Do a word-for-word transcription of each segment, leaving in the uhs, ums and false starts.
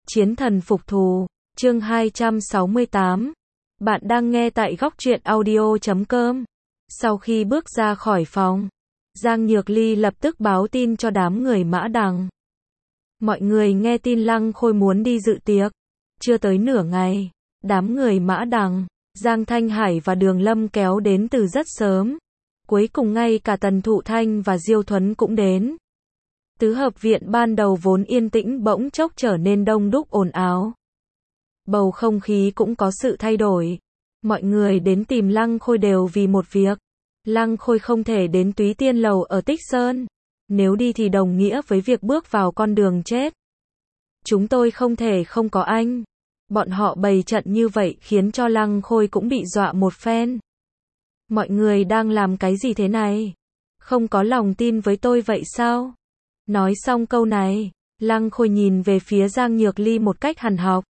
Chiến thần phục thù, chương hai trăm sáu mươi tám. Bạn đang nghe tại góc truyện audio chấm com. Sau khi bước ra khỏi phòng, Giang Nhược Ly lập tức báo tin cho đám người Mã Đằng. Mọi người nghe tin Lăng Khôi muốn đi dự tiệc. Chưa tới nửa ngày, đám người Mã Đằng, Giang Thanh Hải và Đường Lâm kéo đến từ rất sớm. Cuối cùng ngay cả Tần Thụ Thanh và Diêu Thuấn cũng đến. Tứ hợp viện ban đầu vốn yên tĩnh bỗng chốc trở nên đông đúc ồn ào. Bầu không khí cũng có sự thay đổi. Mọi người đến tìm Lăng Khôi đều vì một việc. Lăng Khôi không thể đến Túy Tiên Lầu ở Tích Sơn. Nếu đi thì đồng nghĩa với việc bước vào con đường chết. Chúng tôi không thể không có anh. Bọn họ bày trận như vậy khiến cho Lăng Khôi cũng bị dọa một phen. Mọi người đang làm cái gì thế này? Không có lòng tin với tôi vậy sao? Nói xong câu này, Lăng Khôi nhìn về phía Giang Nhược Ly một cách hằn học.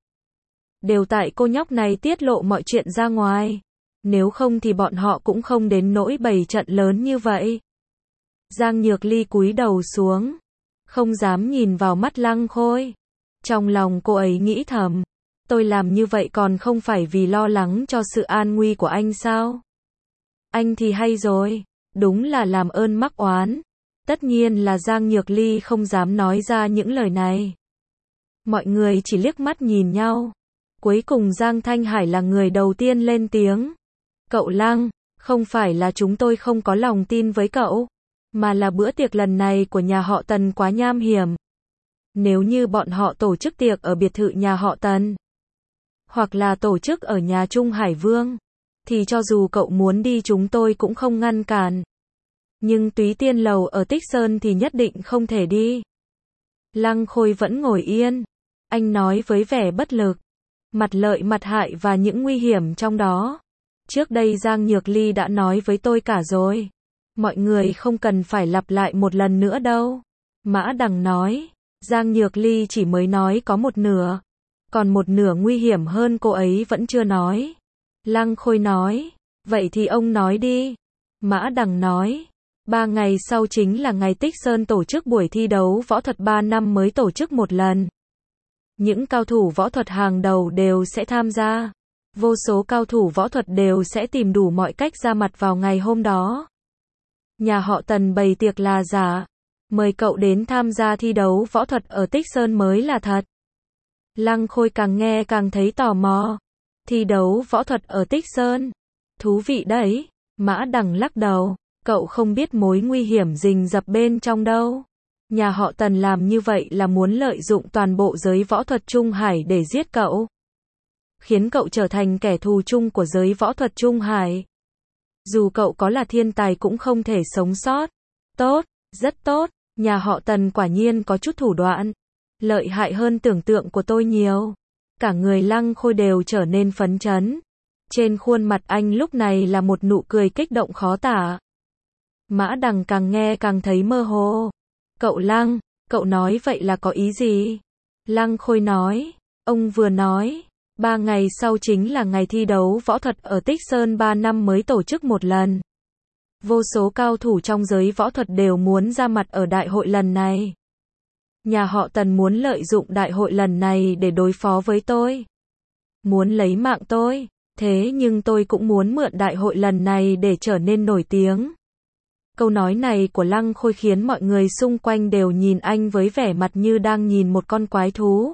Đều tại cô nhóc này tiết lộ mọi chuyện ra ngoài. Nếu không thì bọn họ cũng không đến nỗi bày trận lớn như vậy. Giang Nhược Ly cúi đầu xuống, không dám nhìn vào mắt Lăng Khôi. Trong lòng cô ấy nghĩ thầm, tôi làm như vậy còn không phải vì lo lắng cho sự an nguy của anh sao? Anh thì hay rồi, đúng là làm ơn mắc oán. Tất nhiên là Giang Nhược Ly không dám nói ra những lời này. Mọi người chỉ liếc mắt nhìn nhau. Cuối cùng Giang Thanh Hải là người đầu tiên lên tiếng. Cậu Lăng, không phải là chúng tôi không có lòng tin với cậu, mà là bữa tiệc lần này của nhà họ Tần quá nham hiểm. Nếu như bọn họ tổ chức tiệc ở biệt thự nhà họ Tần, hoặc là tổ chức ở nhà Trung Hải Vương, thì cho dù cậu muốn đi chúng tôi cũng không ngăn cản. Nhưng Túy Tiên Lầu ở Tích Sơn thì nhất định không thể đi. Lăng Khôi vẫn ngồi yên. Anh nói với vẻ bất lực. Mặt lợi mặt hại và những nguy hiểm trong đó. Trước đây Giang Nhược Ly đã nói với tôi cả rồi. Mọi người không cần phải lặp lại một lần nữa đâu. Mã Đằng nói. Giang Nhược Ly chỉ mới nói có một nửa. Còn một nửa nguy hiểm hơn cô ấy vẫn chưa nói. Lăng Khôi nói. Vậy thì ông nói đi. Mã Đằng nói. Ba ngày sau chính là ngày Tích Sơn tổ chức buổi thi đấu võ thuật ba năm mới tổ chức một lần. Những cao thủ võ thuật hàng đầu đều sẽ tham gia. Vô số cao thủ võ thuật đều sẽ tìm đủ mọi cách ra mặt vào ngày hôm đó. Nhà họ Tần bày tiệc là giả. Mời cậu đến tham gia thi đấu võ thuật ở Tích Sơn mới là thật. Lăng Khôi càng nghe càng thấy tò mò. Thi đấu võ thuật ở Tích Sơn. Thú vị đấy. Mã Đằng lắc đầu. Cậu không biết mối nguy hiểm rình rập bên trong đâu. Nhà họ Tần làm như vậy là muốn lợi dụng toàn bộ giới võ thuật Trung Hải để giết cậu. Khiến cậu trở thành kẻ thù chung của giới võ thuật Trung Hải. Dù cậu có là thiên tài cũng không thể sống sót. Tốt, rất tốt, nhà họ Tần quả nhiên có chút thủ đoạn. Lợi hại hơn tưởng tượng của tôi nhiều. Cả người Lăng Khôi đều trở nên phấn chấn. Trên khuôn mặt anh lúc này là một nụ cười kích động khó tả. Mã Đằng càng nghe càng thấy mơ hồ. Cậu Lăng, cậu nói vậy là có ý gì? Lăng Khôi nói, ông vừa nói, ba ngày sau chính là ngày thi đấu võ thuật ở Tích Sơn ba năm mới tổ chức một lần. Vô số cao thủ trong giới võ thuật đều muốn ra mặt ở đại hội lần này. Nhà họ Tần muốn lợi dụng đại hội lần này để đối phó với tôi. Muốn lấy mạng tôi, thế nhưng tôi cũng muốn mượn đại hội lần này để trở nên nổi tiếng. Câu nói này của Lăng Khôi khiến mọi người xung quanh đều nhìn anh với vẻ mặt như đang nhìn một con quái thú.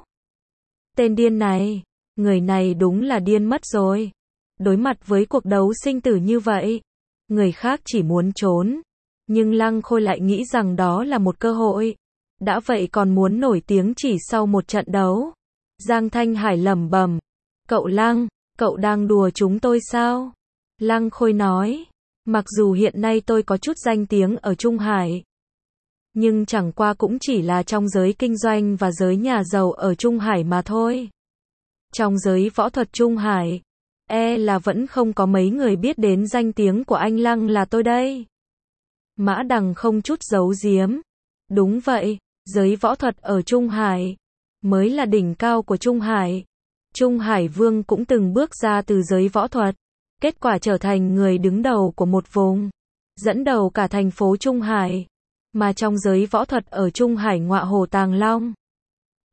Tên điên này, người này đúng là điên mất rồi. Đối mặt với cuộc đấu sinh tử như vậy, người khác chỉ muốn trốn. Nhưng Lăng Khôi lại nghĩ rằng đó là một cơ hội. Đã vậy còn muốn nổi tiếng chỉ sau một trận đấu. Giang Thanh Hải lẩm bẩm. Cậu Lăng, cậu đang đùa chúng tôi sao? Lăng Khôi nói. Mặc dù hiện nay tôi có chút danh tiếng ở Trung Hải, nhưng chẳng qua cũng chỉ là trong giới kinh doanh và giới nhà giàu ở Trung Hải mà thôi. Trong giới võ thuật Trung Hải, e là vẫn không có mấy người biết đến danh tiếng của anh Lăng là tôi đây. Mã Đằng không chút giấu giếm. Đúng vậy, giới võ thuật ở Trung Hải mới là đỉnh cao của Trung Hải. Trung Hải Vương cũng từng bước ra từ giới võ thuật. Kết quả trở thành người đứng đầu của một vùng, dẫn đầu cả thành phố Trung Hải. Mà trong giới võ thuật ở Trung Hải ngọa hổ tàng long,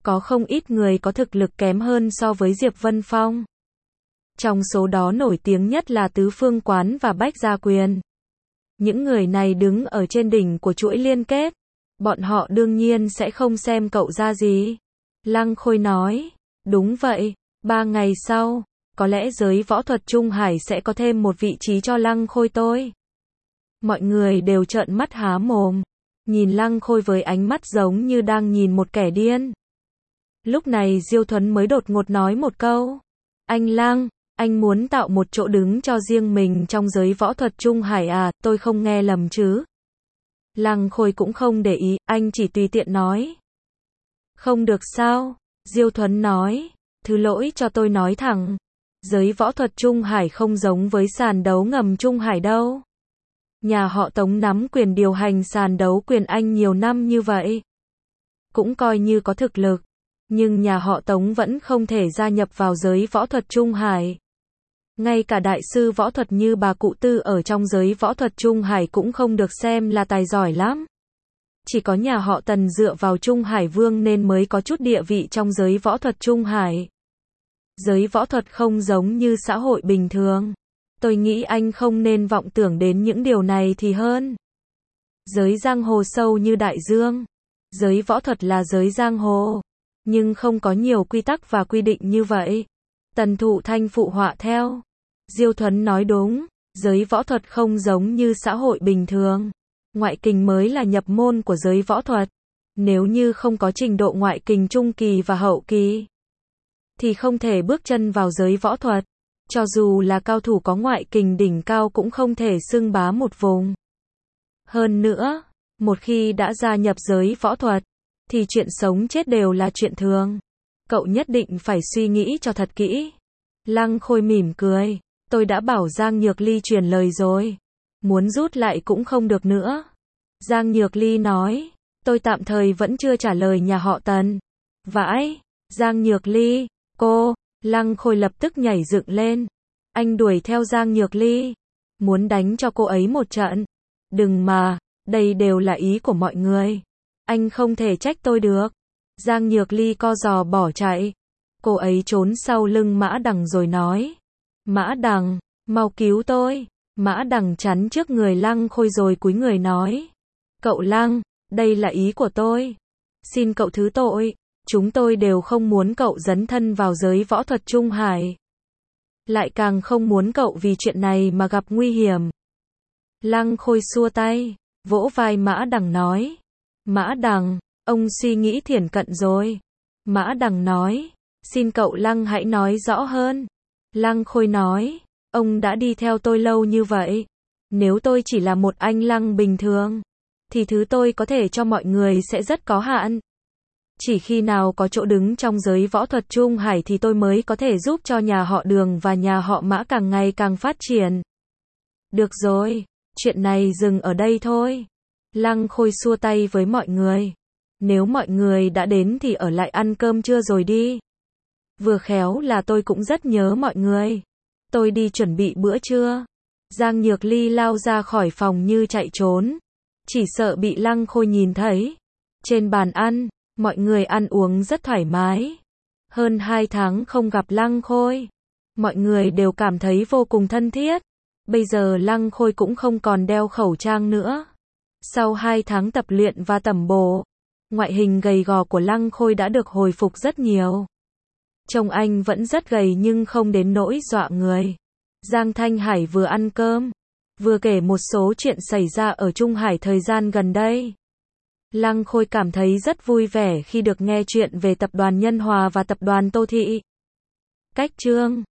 có không ít người có thực lực kém hơn so với Diệp Vân Phong. Trong số đó nổi tiếng nhất là Tứ Phương Quán và Bách Gia Quyền. Những người này đứng ở trên đỉnh của chuỗi liên kết. Bọn họ đương nhiên sẽ không xem cậu ra gì. Lăng Khôi nói, đúng vậy, ba ngày sau, có lẽ giới võ thuật Trung Hải sẽ có thêm một vị trí cho Lăng Khôi tôi. Mọi người đều trợn mắt há mồm, nhìn Lăng Khôi với ánh mắt giống như đang nhìn một kẻ điên. Lúc này Diêu Thuấn mới đột ngột nói một câu, anh Lăng, anh muốn tạo một chỗ đứng cho riêng mình trong giới võ thuật Trung Hải à, tôi không nghe lầm chứ. Lăng Khôi cũng không để ý, anh chỉ tùy tiện nói. Không được sao, Diêu Thuấn nói, thứ lỗi cho tôi nói thẳng. Giới võ thuật Trung Hải không giống với sàn đấu ngầm Trung Hải đâu. Nhà họ Tống nắm quyền điều hành sàn đấu quyền Anh nhiều năm như vậy. Cũng coi như có thực lực. Nhưng nhà họ Tống vẫn không thể gia nhập vào giới võ thuật Trung Hải. Ngay cả đại sư võ thuật như bà cụ Tư ở trong giới võ thuật Trung Hải cũng không được xem là tài giỏi lắm. Chỉ có nhà họ Tần dựa vào Trung Hải Vương nên mới có chút địa vị trong giới võ thuật Trung Hải. Giới võ thuật không giống như xã hội bình thường. Tôi nghĩ anh không nên vọng tưởng đến những điều này thì hơn. Giới giang hồ sâu như đại dương. Giới võ thuật là giới giang hồ. Nhưng không có nhiều quy tắc và quy định như vậy. Tần Thụ Thanh phụ họa theo. Diêu Thuấn nói đúng. Giới võ thuật không giống như xã hội bình thường. Ngoại kình mới là nhập môn của giới võ thuật. Nếu như không có trình độ ngoại kình trung kỳ và hậu kỳ, thì không thể bước chân vào giới võ thuật. Cho dù là cao thủ có ngoại kình đỉnh cao cũng không thể xưng bá một vùng. Hơn nữa, một khi đã gia nhập giới võ thuật, thì chuyện sống chết đều là chuyện thường. Cậu nhất định phải suy nghĩ cho thật kỹ. Lăng Khôi mỉm cười. Tôi đã bảo Giang Nhược Ly truyền lời rồi. Muốn rút lại cũng không được nữa. Giang Nhược Ly nói. Tôi tạm thời vẫn chưa trả lời nhà họ Tần. Vãi. Giang Nhược Ly. Cô. Lăng Khôi lập tức nhảy dựng lên. Anh đuổi theo Giang Nhược Ly. Muốn đánh cho cô ấy một trận. Đừng mà. Đây đều là ý của mọi người. Anh không thể trách tôi được. Giang Nhược Ly co giò bỏ chạy. Cô ấy trốn sau lưng Mã Đằng rồi nói. Mã Đằng, mau cứu tôi. Mã Đằng chắn trước người Lăng Khôi rồi cúi người nói. Cậu Lăng, đây là ý của tôi. Xin cậu thứ tội. Chúng tôi đều không muốn cậu dấn thân vào giới võ thuật Trung Hải. Lại càng không muốn cậu vì chuyện này mà gặp nguy hiểm. Lăng Khôi xua tay, vỗ vai Mã Đằng nói. Mã Đằng, ông suy nghĩ thiển cận rồi. Mã Đằng nói. Xin cậu Lăng hãy nói rõ hơn. Lăng Khôi nói. Ông đã đi theo tôi lâu như vậy. Nếu tôi chỉ là một anh Lăng bình thường, thì thứ tôi có thể cho mọi người sẽ rất có hạn. Chỉ khi nào có chỗ đứng trong giới võ thuật Trung Hải thì tôi mới có thể giúp cho nhà họ Đường và nhà họ Mã càng ngày càng phát triển. Được rồi, chuyện này dừng ở đây thôi. Lăng Khôi xua tay với mọi người. Nếu mọi người đã đến thì ở lại ăn cơm trưa rồi đi. Vừa khéo là tôi cũng rất nhớ mọi người. Tôi đi chuẩn bị bữa trưa. Giang Nhược Ly lao ra khỏi phòng như chạy trốn. Chỉ sợ bị Lăng Khôi nhìn thấy. Trên bàn ăn, mọi người ăn uống rất thoải mái. Hơn hai tháng không gặp Lăng Khôi. Mọi người đều cảm thấy vô cùng thân thiết. Bây giờ Lăng Khôi cũng không còn đeo khẩu trang nữa. Sau hai tháng tập luyện và tẩm bổ, ngoại hình gầy gò của Lăng Khôi đã được hồi phục rất nhiều. Trông anh vẫn rất gầy nhưng không đến nỗi dọa người. Giang Thanh Hải vừa ăn cơm, vừa kể một số chuyện xảy ra ở Trung Hải thời gian gần đây. Lăng Khôi cảm thấy rất vui vẻ khi được nghe chuyện về tập đoàn Nhân Hòa và tập đoàn Tô Thị. Cách chương